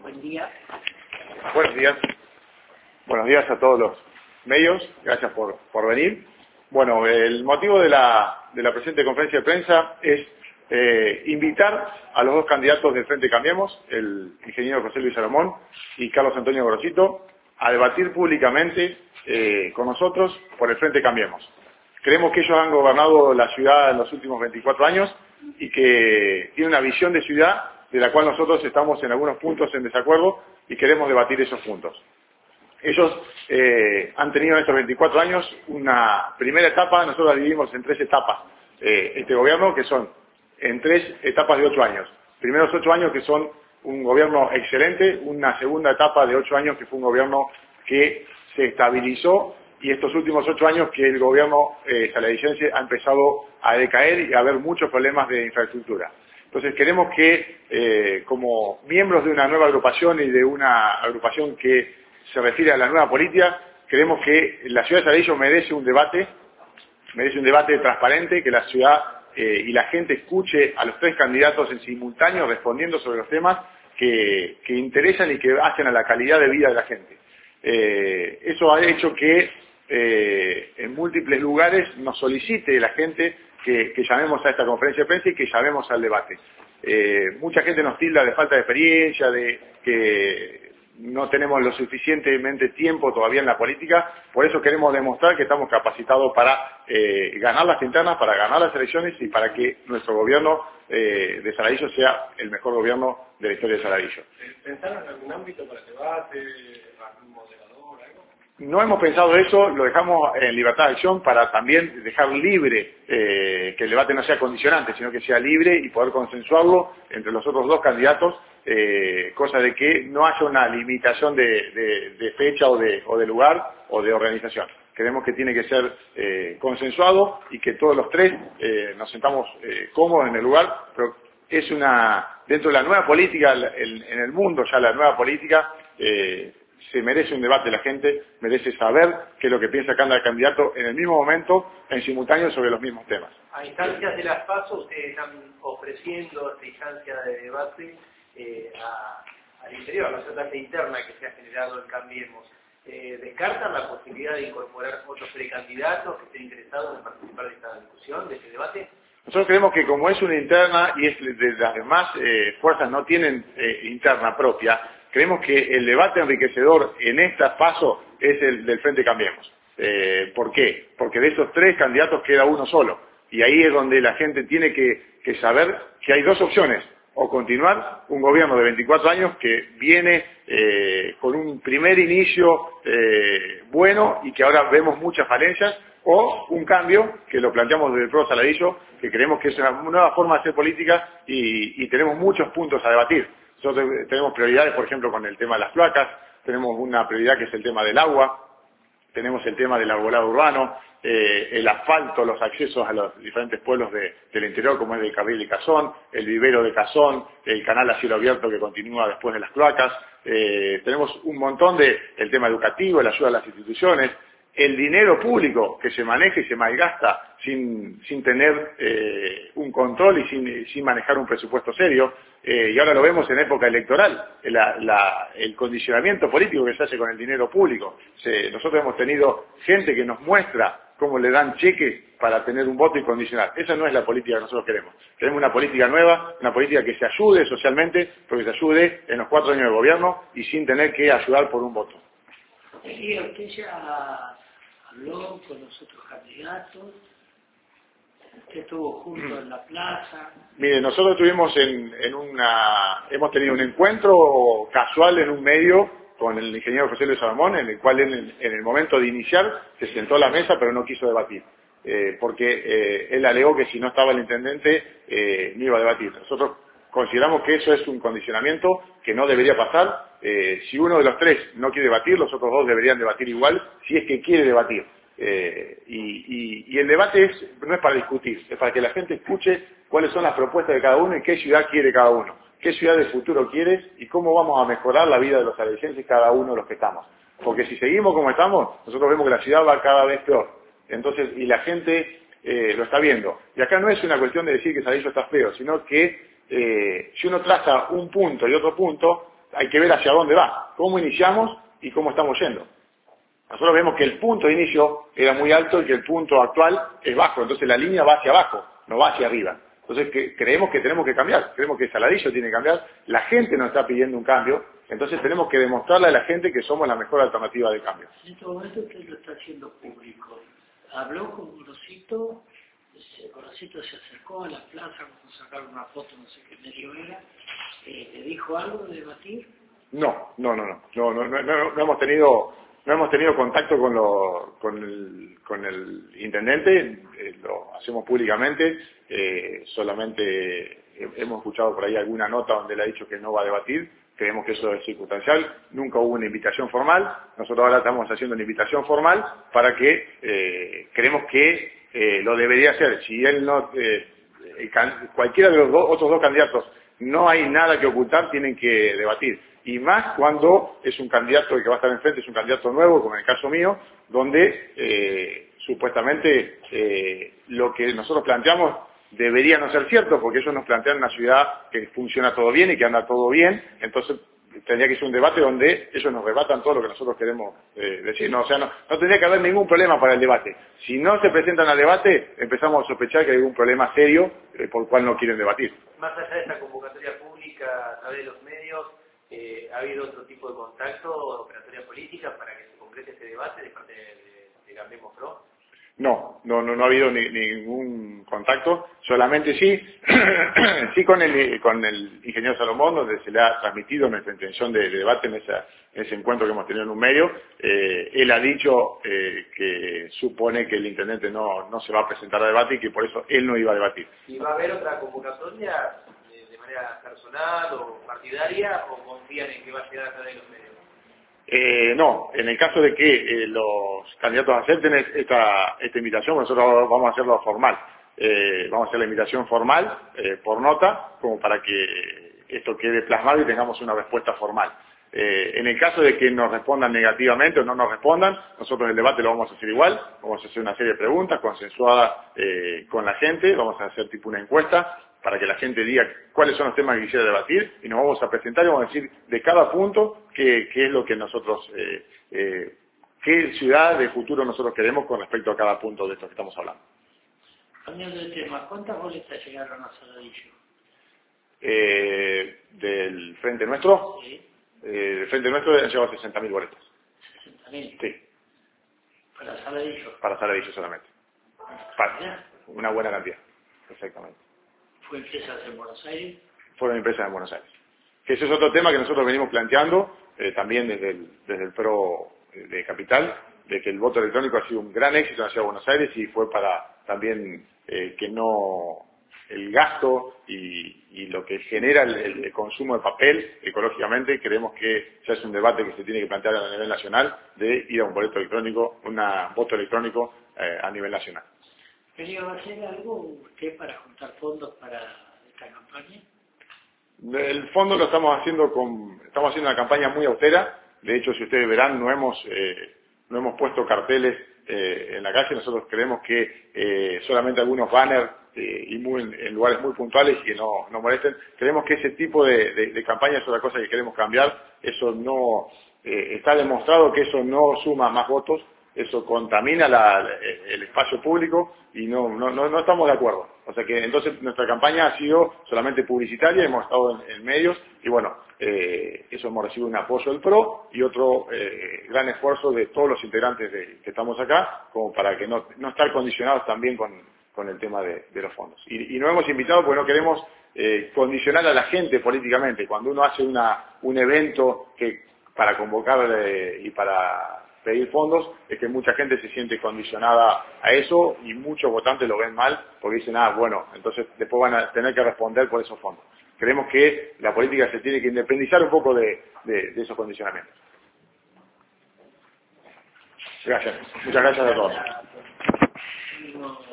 Buen día. Buenos días. Buenos días a todos los medios. Gracias por venir. Bueno, el motivo de la presente conferencia de prensa es invitar a los dos candidatos del Frente Cambiemos, el ingeniero José Luis Salomón y Carlos Antonio Gorosito, a debatir públicamente con nosotros por el Frente Cambiemos. Creemos que ellos han gobernado la ciudad en los últimos 24 años y que tienen una visión de ciudad de la cual nosotros estamos en algunos puntos en desacuerdo y queremos debatir esos puntos. Ellos han tenido en estos 24 años una primera etapa, nosotros la dividimos en 3 etapas, este gobierno, que son en 3 etapas de 8 años. Primeros 8 años que son un gobierno excelente, una segunda etapa de 8 años que fue un gobierno que se estabilizó, y estos últimos 8 años que el gobierno saladicense ha empezado a decaer y a haber muchos problemas de infraestructura. Entonces queremos que, como miembros de una nueva agrupación y de una agrupación que se refiere a la nueva política, creemos que la ciudad de Saladillo merece un debate transparente, que la ciudad y la gente escuche a los 3 candidatos en simultáneo respondiendo sobre los temas que interesan y que hacen a la calidad de vida de la gente. Eso ha hecho que en múltiples lugares nos solicite la gente que llamemos a esta conferencia de prensa y que llamemos al debate. Mucha gente nos tilda de falta de experiencia, de que no tenemos lo suficientemente tiempo todavía en la política. Por eso queremos demostrar que estamos capacitados para ganar las internas, para ganar las elecciones y para que nuestro gobierno de Saladillo sea el mejor gobierno de la historia de Saladillo. ¿Pensaron en algún ámbito para el debate, algún moderador, algo? No hemos pensado eso, lo dejamos en libertad de acción para también dejar libre, que el debate no sea condicionante, sino que sea libre y poder consensuarlo entre los otros 2 candidatos, cosa de que no haya una limitación de fecha o de lugar o de organización. Creemos que tiene que ser consensuado y que todos los 3 nos sentamos cómodos en el lugar, pero es dentro de la nueva política, en el mundo ya la nueva política, se merece un debate, la gente merece saber qué es lo que piensa cada candidato en el mismo momento, en simultáneo, sobre los mismos temas. A instancias de las PASO, ustedes están ofreciendo esta instancia de debate al interior, a la sociedad interna que se ha generado en Cambiemos. ¿Descartan la posibilidad de incorporar otros precandidatos que estén interesados en participar de esta discusión, de este debate? Nosotros creemos que como es una interna y es de las demás fuerzas no tienen interna propia, creemos que el debate enriquecedor en esta paso es el del Frente Cambiemos. ¿Por qué? Porque de esos 3 candidatos queda uno solo. Y ahí es donde la gente tiene que saber que hay 2 opciones. O continuar un gobierno de 24 años que viene con un primer inicio bueno y que ahora vemos muchas falencias, o un cambio que lo planteamos desde el Pro Saladillo, que creemos que es una nueva forma de hacer política y tenemos muchos puntos a debatir. Nosotros tenemos prioridades, por ejemplo, con el tema de las placas, tenemos una prioridad que es el tema del agua, tenemos el tema del arbolado urbano, el asfalto, los accesos a los diferentes pueblos del interior, como es el Carril de Cazón, el vivero de Cazón, el canal a cielo abierto que continúa después de las cloacas. Tenemos un montón el tema educativo, la ayuda a las instituciones, el dinero público que se maneja y se malgasta sin tener un control y sin manejar un presupuesto serio. Y ahora lo vemos en época electoral, el condicionamiento político que se hace con el dinero público. Nosotros hemos tenido gente que nos muestra cómo le dan cheques para tener un voto incondicional. Esa no es la política que nosotros queremos. Queremos una política nueva, una política que se ayude socialmente, pero que se ayude en los 4 años de gobierno y sin tener que ayudar por un voto. Y usted ya habló con los otros candidatos, usted estuvo junto en la plaza. Mire, nosotros hemos tenido un encuentro casual en un medio con el ingeniero José Luis Salomón, en el cual él, en el momento de iniciar, se sentó a la mesa pero no quiso debatir, porque él alegó que si no estaba el intendente no iba a debatir. Nosotros consideramos que eso es un condicionamiento que no debería pasar. Si uno de los 3 no quiere debatir, los otros 2 deberían debatir igual, si es que quiere debatir. Y el debate no es para discutir, es para que la gente escuche cuáles son las propuestas de cada uno y qué ciudad quiere cada uno, qué ciudad de futuro quieres y cómo vamos a mejorar la vida de los saladillenses cada uno de los que estamos. Porque si seguimos como estamos, nosotros vemos que la ciudad va cada vez peor. Entonces, y la gente lo está viendo. Y acá no es una cuestión de decir que Saladillo está feo, sino que si uno traza un punto y otro punto, hay que ver hacia dónde va, cómo iniciamos y cómo estamos yendo. Nosotros vemos que el punto de inicio era muy alto y que el punto actual es bajo, entonces la línea va hacia abajo, no va hacia arriba. Entonces creemos que tenemos que cambiar, creemos que Saladillo tiene que cambiar, la gente nos está pidiendo un cambio, entonces tenemos que demostrarle a la gente que somos la mejor alternativa de cambio. En este momento usted lo está haciendo público. Habló con Gorosito, Gorosito se acercó a la plaza, vamos a sacar una foto, no sé qué medio era, ¿le dijo algo de debatir? No hemos tenido contacto con el intendente, lo hacemos públicamente, solamente hemos escuchado por ahí alguna nota donde él ha dicho que no va a debatir, creemos que eso es circunstancial, nunca hubo una invitación formal, nosotros ahora estamos haciendo una invitación formal para que creemos que lo debería hacer, si él no, cualquiera de los otros dos candidatos no hay nada que ocultar, tienen que debatir. Y más cuando es un candidato que va a estar enfrente, es un candidato nuevo, como en el caso mío, donde supuestamente lo que nosotros planteamos debería no ser cierto, porque ellos nos plantean una ciudad que funciona todo bien y que anda todo bien, entonces tendría que ser un debate donde ellos nos rebatan todo lo que nosotros queremos decir. No, o sea, no tendría que haber ningún problema para el debate. Si no se presentan al debate, empezamos a sospechar que hay algún problema serio por el cual no quieren debatir. Más allá de esta convocatoria pública a través de los medios, ¿ha habido otro tipo de contacto o operatoria política para que se concrete este debate de parte de Cambiemos Pro? No ha habido ningún contacto, solamente sí con el ingeniero Salomón, donde se le ha transmitido nuestra intención de debate en ese encuentro que hemos tenido en un medio. Él ha dicho que supone que el intendente no se va a presentar a debate y que por eso él no iba a debatir. ¿Y va a haber otra convocatoria de manera personal o partidaria o confían en que va a llegar a través de los medios? No, en el caso de que los candidatos acepten esta invitación, nosotros vamos a hacerlo formal. Vamos a hacer la invitación formal por nota, como para que esto quede plasmado y tengamos una respuesta formal. En el caso de que nos respondan negativamente o no nos respondan, nosotros el debate lo vamos a hacer igual, vamos a hacer una serie de preguntas consensuadas con la gente, vamos a hacer tipo una encuesta para que la gente diga cuáles son los temas que quisiera debatir y nos vamos a presentar y vamos a decir de cada punto qué es lo que nosotros, qué ciudad de futuro nosotros queremos con respecto a cada punto de esto que estamos hablando. Cambiando de tema, ¿cuántas boletas llegaron a Saladillo? ¿Del Frente Nuestro? Sí. El Frente Nuestro han llegado 60.000 boletas. 60.000. Sí. ¿Para Saladillo? Para Saladillo solamente. Una buena cantidad, exactamente. ¿Fue empresas en Buenos Aires? Fueron empresas en Buenos Aires. Que ese es otro tema que nosotros venimos planteando también desde el PRO de Capital, de que el voto electrónico ha sido un gran éxito en la Ciudad de Buenos Aires y fue para también que no el gasto y lo que genera el consumo de papel ecológicamente, creemos que ya es un debate que se tiene que plantear a nivel nacional de ir a un boleto electrónico, voto electrónico a nivel nacional. ¿Quería hacer algo usted para juntar fondos para esta campaña? El fondo lo estamos haciendo una campaña muy austera. De hecho, si ustedes verán, no hemos puesto carteles en la calle. Nosotros creemos que solamente algunos banners y en lugares muy puntuales y que no molesten. Creemos que ese tipo de campaña es otra cosa que queremos cambiar. Eso no está demostrado que eso no suma más votos. Eso contamina el espacio público y no estamos de acuerdo. O sea que entonces nuestra campaña ha sido solamente publicitaria, hemos estado en medios y bueno, eso hemos recibido un apoyo del PRO y otro gran esfuerzo de todos los integrantes que estamos acá, como para que no estar condicionados también con el tema de los fondos. Y nos hemos invitado porque no queremos condicionar a la gente políticamente. Cuando uno hace un evento para convocar y para pedir fondos, es que mucha gente se siente condicionada a eso y muchos votantes lo ven mal porque dicen, bueno, entonces después van a tener que responder por esos fondos. Creemos que la política se tiene que independizar un poco de esos condicionamientos. Gracias. Muchas gracias a todos.